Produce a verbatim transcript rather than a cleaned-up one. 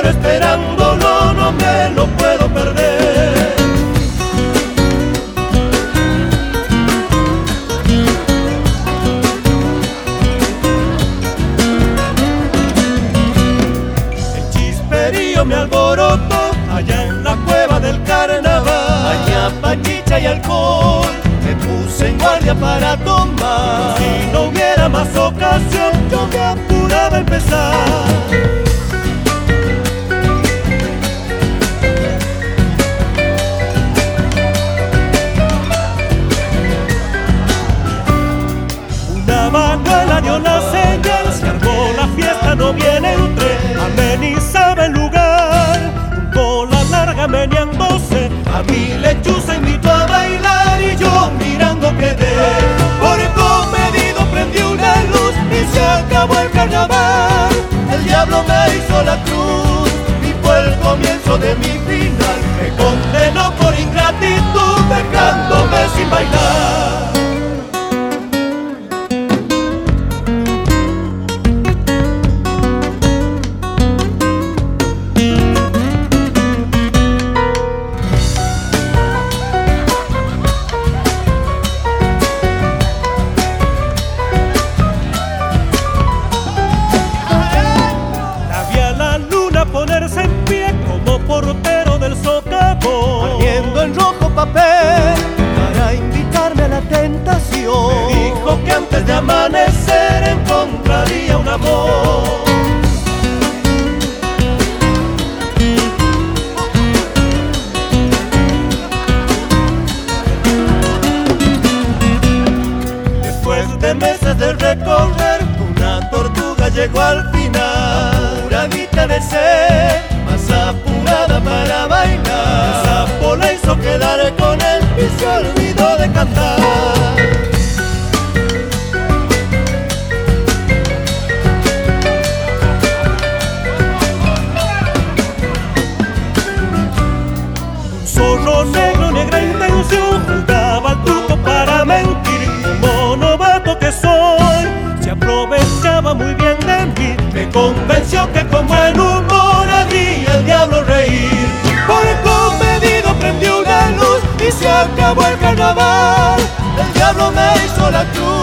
muero esperándolo, no me lo puedo perder. El chisperío me alborotó allá en la cueva del carnaval. Allá pachicha y alcohol me puse en guardia para tomar. Si no hubiera más ocasión, yo me apuraba a empezar. Una manuela dio la señal, se armó la fiesta, no viene el tren, amenizaba el lugar, un bola larga meneándose, a mi lechuza invitó a bailar y yo mirando quedé. Por comedido prendí una luz y se acabó el carnaval. El diablo me hizo la cruz y fue el comienzo de mi final. Me condenó por ingratitud dejándome sin bailar. Ponerse en pie como portero del socavón, ardiendo en rojo papel para invitarme a la tentación. Me dijo que antes de amanecer encontraría un amor. Después de meses de recorrer, una tortuga llegó al final. Apuradita de sed, más apurada para bailar. El sapo la hizo quedar con él y se olvidó de cantar. Un zorro negro, negra intención, jugaba al truco para mentir. Como novato que soy, se aprovechaba muy bien de mí. Me convenció que como en humor haría el diablo reír. Por comedido prendió una luz y se acabó el carnaval. El diablo me hizo la cruz